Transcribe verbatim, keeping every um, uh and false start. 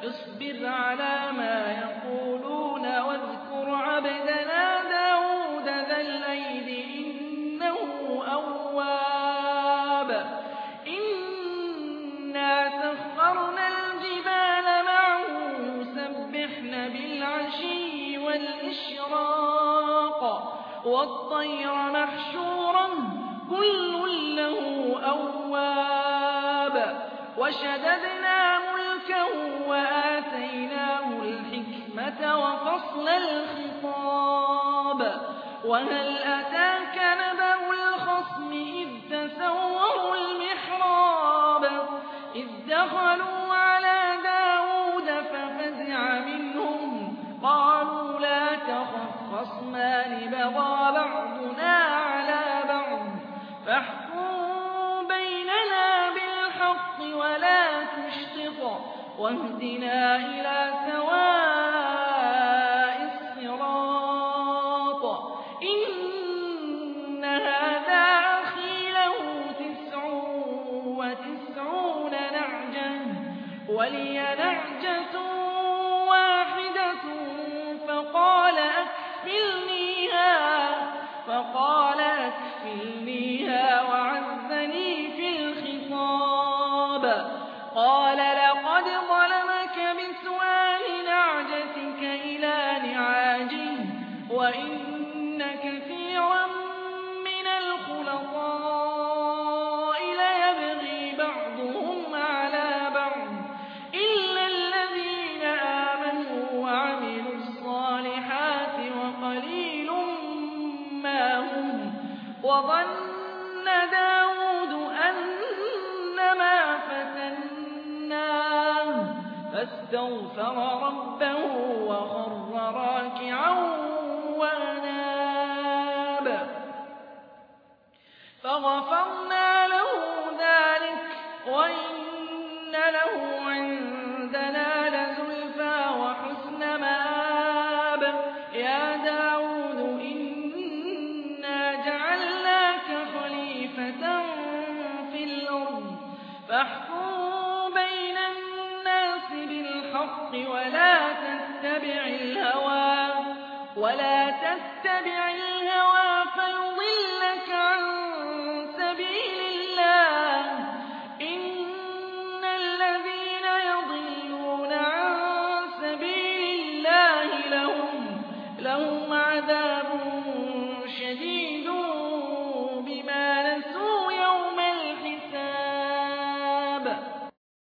اصبر على ما يقولون واذكر عبدنا داود ذا الأيد إنه أواب إنا سخرنا الجبال معه يسبحن بالعشي والإشراق والطير محشورا كل له أواب وشددنا ملكه وآتيناه الحكمة وفصل الخطاب وهل أتاك نبأ الخصم إذ تسوروا المحراب إذ دخلوا على داود ففزع منهم قالوا لا تخف خصمان بغى بعضنا على بعض فاحكم بيننا بالحق ولا تشطط واهدنا إلى سواء الصراط إن هذا أخي له تسع وتسعون نعجة ولي نعجة واحدة فقال أكفلنيها فقال أكفلنيها وعزني في الخطاب قال لقد ظلمك بسؤال نعجتك إلى نعاجه وإن كثيرا من الخلطاء ليبغي بعضهم على بعض إلا الذين آمنوا وعملوا الصالحات وقليل ما هم وظن داود أنما فتناه فاستغفر ربه وخر راكعا وأناب فغفرنا له ذلك وإن له عندنا لزلفى وحسن مآب يا داود إنا جعلناك خليفة في الأرض فاحكم بين الناس بالحق ولا تتبع الهوى ولا تتبع الهوى